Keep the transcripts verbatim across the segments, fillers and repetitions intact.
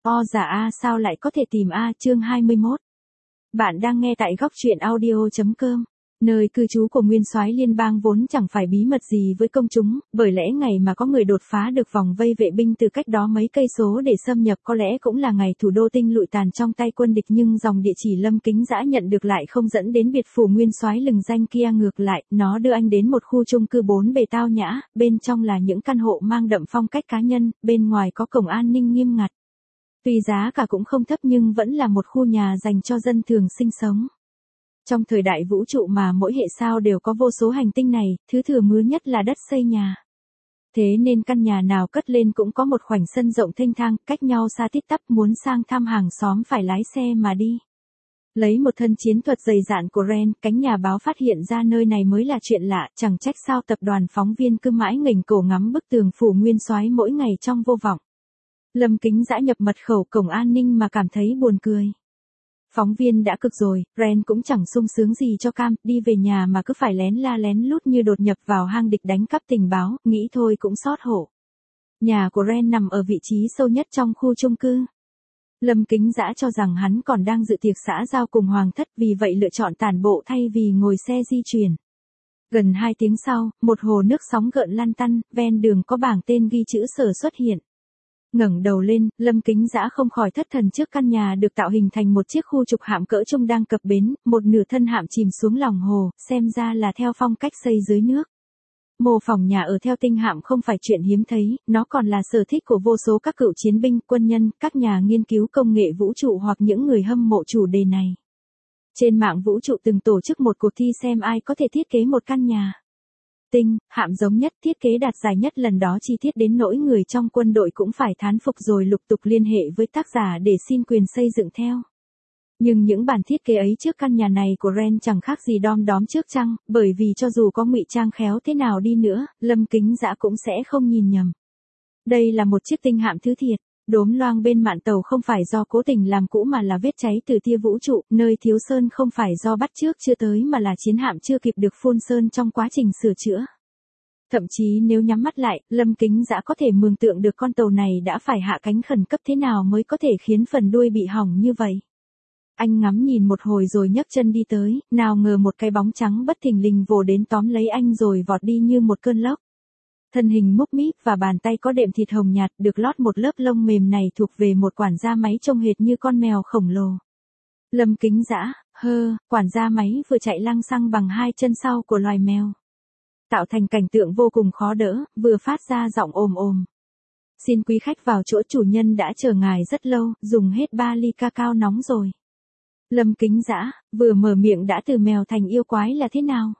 O giả A sao lại có thể tìm A chương hai mươi mốt. Bạn đang nghe tại góc truyện audio.com. Nơi cư trú của nguyên soái liên bang vốn chẳng phải bí mật gì với công chúng, bởi lẽ ngày mà có người đột phá được vòng vây vệ binh từ cách đó mấy cây số để xâm nhập có lẽ cũng là ngày thủ đô Tinh lụi tàn trong tay quân địch, nhưng dòng địa chỉ Lâm Kính Dã nhận được lại không dẫn đến biệt phủ nguyên soái lừng danh kia, ngược lại, nó đưa anh đến một khu chung cư bốn bề tao nhã, bên trong là những căn hộ mang đậm phong cách cá nhân, bên ngoài có cổng an ninh nghiêm ngặt. Tuy giá cả cũng không thấp nhưng vẫn là một khu nhà dành cho dân thường sinh sống. Trong thời đại vũ trụ mà mỗi hệ sao đều có vô số hành tinh này, thứ thừa mứa nhất là đất xây nhà. Thế nên căn nhà nào cất lên cũng có một khoảnh sân rộng thênh thang, cách nhau xa tít tắp, muốn sang thăm hàng xóm phải lái xe mà đi. Lấy một thân chiến thuật dày dạn của Ren, cánh nhà báo phát hiện ra nơi này mới là chuyện lạ, chẳng trách sao tập đoàn phóng viên cứ mãi nghềnh cổ ngắm bức tường phủ nguyên soái mỗi ngày trong vô vọng. Lâm Kính Dã nhập mật khẩu cổng an ninh mà cảm thấy buồn cười. Phóng viên đã cực rồi, Ren cũng chẳng sung sướng gì cho cam, đi về nhà mà cứ phải lén la lén lút như đột nhập vào hang địch đánh cắp tình báo, nghĩ thôi cũng xót hổ. Nhà của Ren nằm ở vị trí sâu nhất trong khu chung cư. Lâm Kính Dã cho rằng hắn còn đang dự tiệc xã giao cùng hoàng thất, vì vậy lựa chọn tản bộ thay vì ngồi xe di chuyển. Gần hai tiếng sau, một hồ nước sóng gợn lăn tăn, ven đường có bảng tên ghi chữ Sở xuất hiện. Ngẩng đầu lên, Lâm Kính Dã không khỏi thất thần trước căn nhà được tạo hình thành một chiếc khu trục hạm cỡ trung đang cập bến, một nửa thân hạm chìm xuống lòng hồ, xem ra là theo phong cách xây dưới nước. Mô phỏng nhà ở theo tinh hạm không phải chuyện hiếm thấy, nó còn là sở thích của vô số các cựu chiến binh, quân nhân, các nhà nghiên cứu công nghệ vũ trụ hoặc những người hâm mộ chủ đề này. Trên mạng vũ trụ từng tổ chức một cuộc thi xem ai có thể thiết kế một căn nhà tinh hạm giống nhất, thiết kế đạt giải nhất, lần đó chi tiết đến nỗi người trong quân đội cũng phải thán phục rồi lục tục liên hệ với tác giả để xin quyền xây dựng theo. Nhưng những bản thiết kế ấy trước căn nhà này của Ren chẳng khác gì đom đóm trước trăng, bởi vì cho dù có ngụy trang khéo thế nào đi nữa, Lâm Kính Dã cũng sẽ không nhìn nhầm. Đây là một chiếc tinh hạm thứ thiệt. Đốm loang bên mạn tàu không phải do cố tình làm cũ mà là vết cháy từ tia vũ trụ, nơi thiếu sơn không phải do bắt chước chưa tới mà là chiến hạm chưa kịp được phun sơn trong quá trình sửa chữa. Thậm chí nếu nhắm mắt lại, Lâm Kính Dã có thể mường tượng được con tàu này đã phải hạ cánh khẩn cấp thế nào mới có thể khiến phần đuôi bị hỏng như vậy. Anh ngắm nhìn một hồi rồi nhấc chân đi tới, nào ngờ một cái bóng trắng bất thình lình vồ đến tóm lấy anh rồi vọt đi như một cơn lốc. Thân hình múp míp và bàn tay có đệm thịt hồng nhạt được lót một lớp lông mềm này thuộc về một quản gia máy trông hệt như con mèo khổng lồ. Lâm Kính Dã, hơ, quản gia máy vừa chạy lăng xăng bằng hai chân sau của loài mèo. Tạo thành cảnh tượng vô cùng khó đỡ, vừa phát ra giọng ồm ồm. Xin quý khách vào chỗ, chủ nhân đã chờ ngài rất lâu, dùng hết ba ly cacao nóng rồi. Lâm Kính Dã, vừa mở miệng đã từ mèo thành yêu quái là thế nào?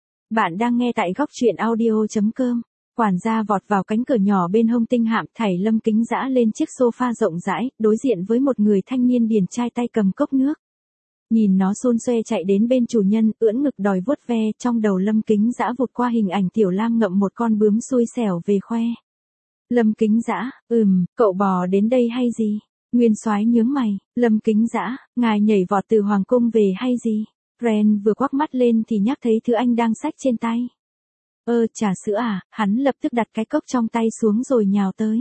Bạn đang nghe tại góc truyện audio.com. Quản gia vọt vào cánh cửa nhỏ bên hông tinh hạm, thảy Lâm Kính Dã lên chiếc sofa rộng rãi, đối diện với một người thanh niên điển trai tay cầm cốc nước. Nhìn nó xôn xoe chạy đến bên chủ nhân, ưỡn ngực đòi vuốt ve, trong đầu Lâm Kính Dã vụt qua hình ảnh Tiểu Lam ngậm một con bướm xui xẻo về khoe. Lâm Kính Dã, ừm, cậu bò đến đây hay gì? Nguyên soái nhướng mày, Lâm Kính Dã, ngài nhảy vọt từ hoàng cung về hay gì? Ren vừa quắc mắt lên thì nhắc thấy thứ anh đang xách trên tay. Ơ, trà sữa à, hắn lập tức đặt cái cốc trong tay xuống rồi nhào tới.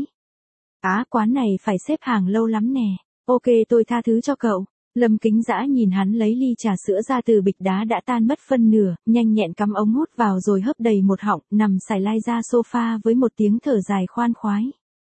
Á, quán này phải xếp hàng lâu lắm nè. Ok, tôi tha thứ cho cậu. Lâm Kính Dã nhìn hắn lấy ly trà sữa ra từ bịch đá đã tan mất phân nửa, nhanh nhẹn cắm ống hút vào rồi hấp đầy một họng, nằm sải lai ra sofa với một tiếng thở dài khoan khoái.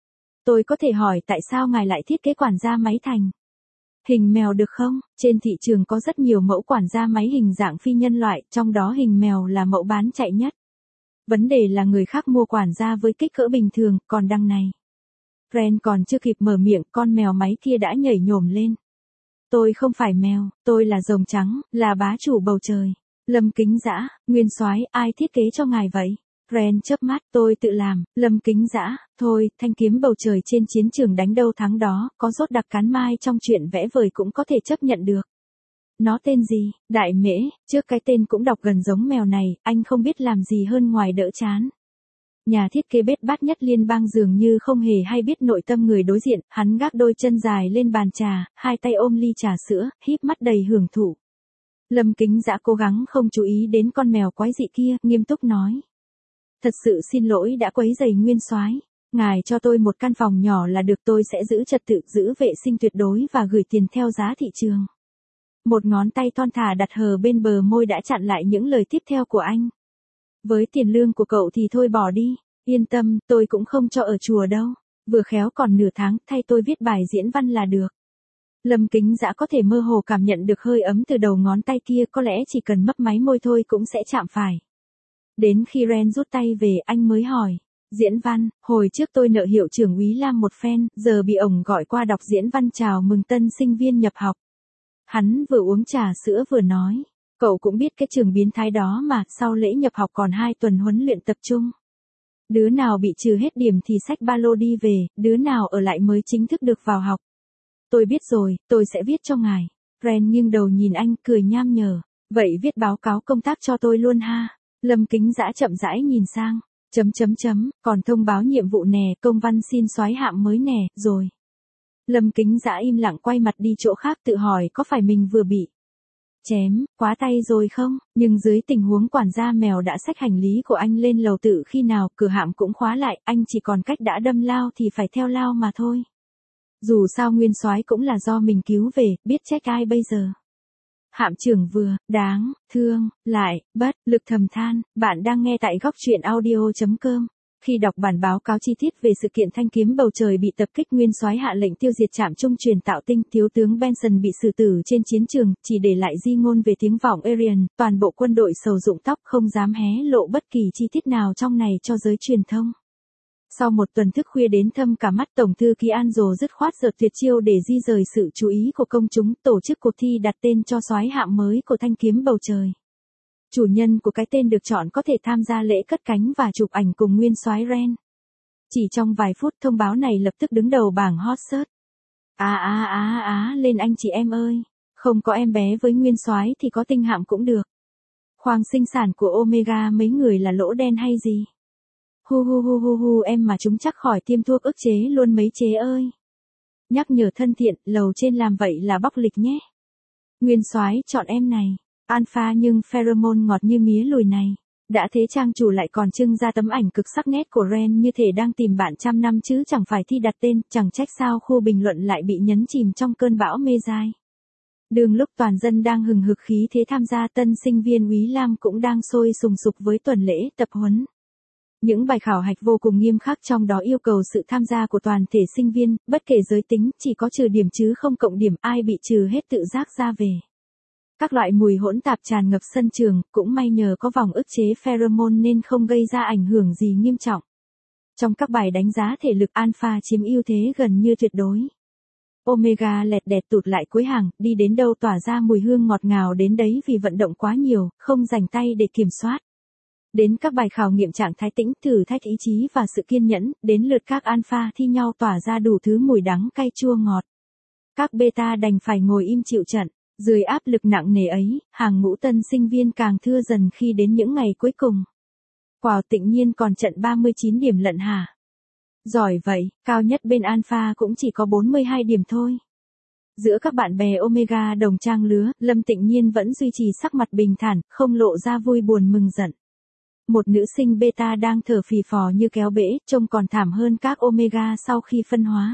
Tôi có thể hỏi tại sao ngài lại thiết kế quản gia máy thành hình mèo được không? Trên thị trường có rất nhiều mẫu quản gia máy hình dạng phi nhân loại, trong đó hình mèo là mẫu bán chạy nhất. Vấn đề là người khác mua quản gia với kích cỡ bình thường, còn đằng này. Ren còn chưa kịp mở miệng, con mèo máy kia đã nhảy nhổm lên. Tôi không phải mèo, tôi là rồng trắng, là bá chủ bầu trời. Lâm Kính Dã, nguyên soái, ai thiết kế cho ngài vậy? Ren chớp mắt, tôi tự làm. Lâm Kính Dã, thôi, thanh kiếm bầu trời trên chiến trường đánh đâu thắng đó, có rốt đặc cán mai trong chuyện vẽ vời cũng có thể chấp nhận được. Nó tên gì? Đại Mễ, trước cái tên cũng đọc gần giống mèo này, anh không biết làm gì hơn ngoài đỡ chán. Nhà thiết kế bết bát nhất liên bang dường như không hề hay biết nội tâm người đối diện, hắn gác đôi chân dài lên bàn trà, hai tay ôm ly trà sữa, híp mắt đầy hưởng thụ. Lâm Kính Dã cố gắng không chú ý đến con mèo quái dị kia, nghiêm túc nói. Thật sự xin lỗi đã quấy rầy nguyên soái. Ngài cho tôi một căn phòng nhỏ là được, tôi sẽ giữ trật tự, giữ vệ sinh tuyệt đối và gửi tiền theo giá thị trường. Một ngón tay thon thả đặt hờ bên bờ môi đã chặn lại những lời tiếp theo của anh. Với tiền lương của cậu thì thôi bỏ đi, yên tâm, tôi cũng không cho ở chùa đâu, vừa khéo còn nửa tháng, thay tôi viết bài diễn văn là được. Lâm Kính Dã có thể mơ hồ cảm nhận được hơi ấm từ đầu ngón tay kia, có lẽ chỉ cần mấp máy môi thôi cũng sẽ chạm phải. Đến khi Ren rút tay về anh mới hỏi, diễn văn, hồi trước tôi nợ hiệu trưởng úy Lam một phen, giờ bị ổng gọi qua đọc diễn văn chào mừng tân sinh viên nhập học. Hắn vừa uống trà sữa vừa nói, cậu cũng biết cái trường biến thái đó mà, sau lễ nhập học còn hai tuần huấn luyện tập trung. Đứa nào bị trừ hết điểm thì xách ba lô đi về, đứa nào ở lại mới chính thức được vào học. Tôi biết rồi, tôi sẽ viết cho ngài. Ren nghiêng đầu nhìn anh, cười nham nhở. Vậy viết báo cáo công tác cho tôi luôn ha. Lâm Kính Dã chậm rãi nhìn sang. Chấm chấm chấm, còn thông báo nhiệm vụ nè, công văn xin soái hạm mới nè, rồi. Lâm Kính Dã im lặng quay mặt đi chỗ khác, tự hỏi có phải mình vừa bị chém quá tay rồi không, nhưng dưới tình huống quản gia mèo đã xách hành lý của anh lên lầu tự khi nào, cửa hạm cũng khóa lại, anh chỉ còn cách đã đâm lao thì phải theo lao mà thôi. Dù sao nguyên soái cũng là do mình cứu về, biết trách ai bây giờ. Hạm trưởng vừa, đáng, thương, lại, bất, lực thầm than, bạn đang nghe tại góc truyện audio chấm com. Khi đọc bản báo cáo chi tiết về sự kiện thanh kiếm bầu trời bị tập kích, nguyên soái hạ lệnh tiêu diệt trạm trung truyền tạo tinh, thiếu tướng Benson bị xử tử trên chiến trường, chỉ để lại di ngôn về tiếng vọng Arian, toàn bộ quân đội sầu rụng tóc, không dám hé lộ bất kỳ chi tiết nào trong này cho giới truyền thông. Sau một tuần thức khuya đến thâm cả mắt, Tổng thư ký Anzo dứt khoát giật tuyệt chiêu để di rời sự chú ý của công chúng, tổ chức cuộc thi đặt tên cho soái hạm mới của thanh kiếm bầu trời. Chủ nhân của cái tên được chọn có thể tham gia lễ cất cánh và chụp ảnh cùng nguyên soái Ren. Chỉ trong vài phút, thông báo này lập tức đứng đầu bảng hot search. Á á á á lên anh chị em ơi, không có em bé với nguyên soái thì có tinh hạm cũng được. Khoang sinh sản của Omega mấy người là lỗ đen hay gì? Hu hu hu hu hu, em mà chúng chắc khỏi tiêm thuốc ức chế luôn mấy chế ơi. Nhắc nhở thân thiện, lầu trên làm vậy là bóc lịch nhé. Nguyên soái chọn em này. Alpha nhưng pheromone ngọt như mía lùi này. Đã thế trang chủ lại còn trưng ra tấm ảnh cực sắc nét của Ren như thể đang tìm bạn trăm năm chứ chẳng phải thi đặt tên, chẳng trách sao khu bình luận lại bị nhấn chìm trong cơn bão mê dai. Đường lúc toàn dân đang hừng hực khí thế tham gia, tân sinh viên úy Lam cũng đang sôi sùng sục với tuần lễ tập huấn. Những bài khảo hạch vô cùng nghiêm khắc, trong đó yêu cầu sự tham gia của toàn thể sinh viên, bất kể giới tính, chỉ có trừ điểm chứ không cộng điểm, ai bị trừ hết tự giác ra về. Các loại mùi hỗn tạp tràn ngập sân trường, cũng may nhờ có vòng ức chế pheromone nên không gây ra ảnh hưởng gì nghiêm trọng. Trong các bài đánh giá thể lực, Alpha chiếm ưu thế gần như tuyệt đối. Omega lẹt đẹt tụt lại cuối hàng, đi đến đâu tỏa ra mùi hương ngọt ngào đến đấy vì vận động quá nhiều, không dành tay để kiểm soát. Đến các bài khảo nghiệm trạng thái tĩnh, thử thách ý chí và sự kiên nhẫn, đến lượt các Alpha thi nhau tỏa ra đủ thứ mùi đắng cay chua ngọt. Các Beta đành phải ngồi im chịu trận. Dưới áp lực nặng nề ấy, hàng ngũ tân sinh viên càng thưa dần khi đến những ngày cuối cùng. Wow, Tịnh Nhiên còn trận ba mươi chín điểm lận hả? Giỏi vậy, cao nhất bên Alpha cũng chỉ có bốn mươi hai điểm thôi. Giữa các bạn bè Omega đồng trang lứa, Lâm Tịnh Nhiên vẫn duy trì sắc mặt bình thản, không lộ ra vui buồn mừng giận. Một nữ sinh Beta đang thở phì phò như kéo bể, trông còn thảm hơn các Omega sau khi phân hóa.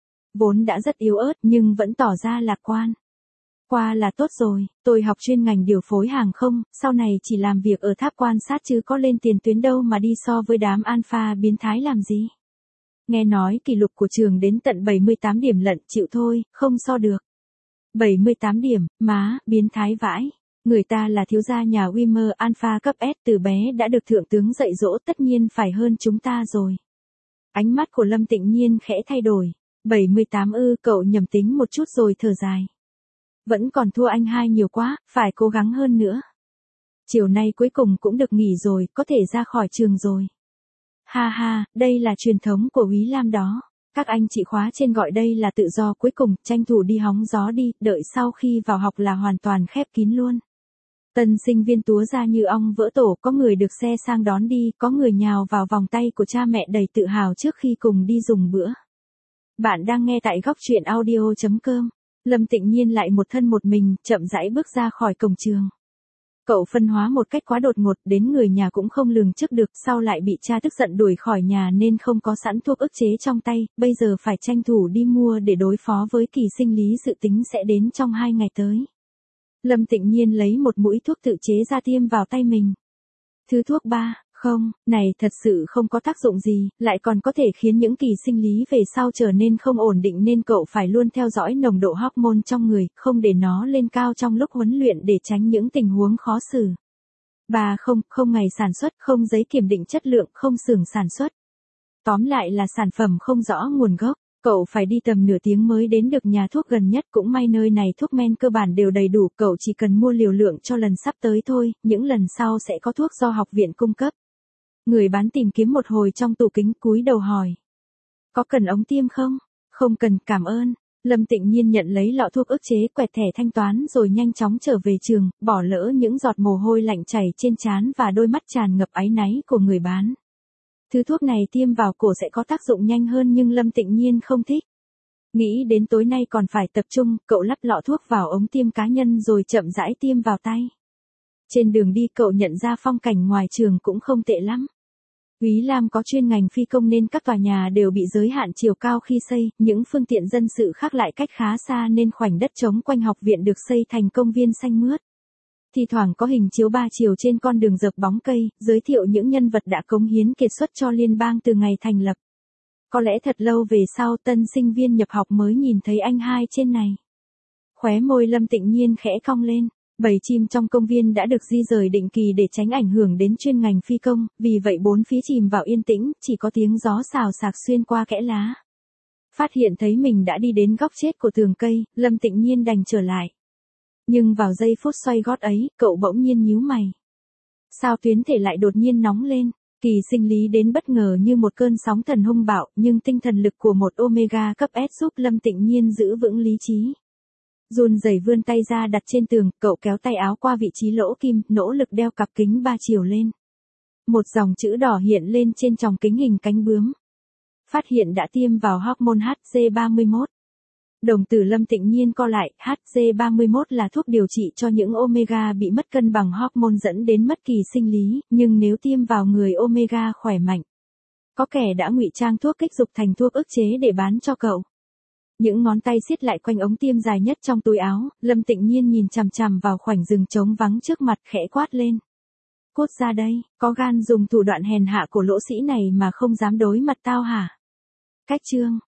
Vốn đã rất yếu ớt nhưng vẫn tỏ ra lạc quan. Qua là tốt rồi, tôi học chuyên ngành điều phối hàng không, sau này chỉ làm việc ở tháp quan sát chứ có lên tiền tuyến đâu mà đi so với đám Alpha biến thái làm gì. Nghe nói kỷ lục của trường đến tận bảy mươi tám điểm lận, chịu thôi, không so được. bảy mươi tám điểm, má, biến thái vãi. Người ta là thiếu gia nhà Wimmer Alpha cấp S, từ bé đã được thượng tướng dạy dỗ, tất nhiên phải hơn chúng ta rồi. Ánh mắt của Lâm Tịnh Nhiên khẽ thay đổi. bảy mươi tám ư, cậu nhầm tính một chút rồi thở dài. Vẫn còn thua anh hai nhiều quá, phải cố gắng hơn nữa. Chiều nay cuối cùng cũng được nghỉ rồi, có thể ra khỏi trường rồi. Ha ha, đây là truyền thống của úy Lam đó. Các anh chị khóa trên gọi đây là tự do cuối cùng, tranh thủ đi hóng gió đi, đợi sau khi vào học là hoàn toàn khép kín luôn. Tân sinh viên túa ra như ong vỡ tổ, có người được xe sang đón đi, có người nhào vào vòng tay của cha mẹ đầy tự hào trước khi cùng đi dùng bữa. Bạn đang nghe tại góc truyện audio chấm com. Lâm Tịnh Nhiên lại một thân một mình, chậm rãi bước ra khỏi cổng trường. Cậu phân hóa một cách quá đột ngột, đến người nhà cũng không lường trước được, sau lại bị cha tức giận đuổi khỏi nhà nên không có sẵn thuốc ức chế trong tay, bây giờ phải tranh thủ đi mua để đối phó với kỳ sinh lý dự tính sẽ đến trong hai ngày tới. Lâm Tịnh Nhiên lấy một mũi thuốc tự chế ra tiêm vào tay mình. Thứ thuốc ba, không, này thật sự không có tác dụng gì, lại còn có thể khiến những kỳ sinh lý về sau trở nên không ổn định nên cậu phải luôn theo dõi nồng độ hormone trong người, không để nó lên cao trong lúc huấn luyện để tránh những tình huống khó xử. Ba không, không ngày sản xuất, không giấy kiểm định chất lượng, không xưởng sản xuất. Tóm lại là sản phẩm không rõ nguồn gốc. Cậu phải đi tầm nửa tiếng mới đến được nhà thuốc gần nhất, cũng may nơi này thuốc men cơ bản đều đầy đủ, cậu chỉ cần mua liều lượng cho lần sắp tới thôi, những lần sau sẽ có thuốc do học viện cung cấp. Người bán tìm kiếm một hồi trong tủ kính, cúi đầu hỏi. Có cần ống tiêm không? Không cần, cảm ơn. Lâm Tịnh Nhiên nhận lấy lọ thuốc ức chế, quẹt thẻ thanh toán rồi nhanh chóng trở về trường, bỏ lỡ những giọt mồ hôi lạnh chảy trên trán và đôi mắt tràn ngập áy náy của người bán. Thứ thuốc này tiêm vào cổ sẽ có tác dụng nhanh hơn nhưng Lâm Tịnh Nhiên không thích. Nghĩ đến tối nay còn phải tập trung, cậu lắp lọ thuốc vào ống tiêm cá nhân rồi chậm rãi tiêm vào tay. Trên đường đi cậu nhận ra phong cảnh ngoài trường cũng không tệ lắm. Úy Lam có chuyên ngành phi công nên các tòa nhà đều bị giới hạn chiều cao khi xây, những phương tiện dân sự khác lại cách khá xa nên khoảnh đất trống quanh học viện được xây thành công viên xanh mướt. Thì thoảng có hình chiếu ba chiều trên con đường dợp bóng cây, giới thiệu những nhân vật đã cống hiến kiệt xuất cho liên bang từ ngày thành lập. Có lẽ thật lâu về sau tân sinh viên nhập học mới nhìn thấy anh hai trên này. Khóe môi Lâm Tịnh Nhiên khẽ cong lên. Bầy chim trong công viên đã được di rời định kỳ để tránh ảnh hưởng đến chuyên ngành phi công, vì vậy bốn phía chìm vào yên tĩnh, chỉ có tiếng gió xào xạc xuyên qua kẽ lá. Phát hiện thấy mình đã đi đến góc chết của tường cây, Lâm Tịnh Nhiên đành trở lại. Nhưng vào giây phút xoay gót ấy, cậu bỗng nhiên nhíu mày. Sao tuyến thể lại đột nhiên nóng lên? Kỳ sinh lý đến bất ngờ như một cơn sóng thần hung bạo, nhưng tinh thần lực của một Omega cấp S giúp Lâm Tịnh Nhiên giữ vững lý trí. Run rẩy vươn tay ra đặt trên tường, cậu kéo tay áo qua vị trí lỗ kim, nỗ lực đeo cặp kính ba chiều lên. Một dòng chữ đỏ hiện lên trên tròng kính hình cánh bướm. Phát hiện đã tiêm vào hormone H G ba mươi mốt. Đồng tử Lâm Tịnh Nhiên co lại, H G ba mươi mốt là thuốc điều trị cho những Omega bị mất cân bằng hormone dẫn đến mất kỳ sinh lý, nhưng nếu tiêm vào người Omega khỏe mạnh. Có kẻ đã ngụy trang thuốc kích dục thành thuốc ức chế để bán cho cậu. Những ngón tay siết lại quanh ống tiêm dài nhất trong túi áo, Lâm Tịnh Nhiên nhìn chằm chằm vào khoảnh rừng trống vắng trước mặt khẽ quát lên. Cút ra đây, có gan dùng thủ đoạn hèn hạ của lỗ sĩ này mà không dám đối mặt tao hả? Cách chương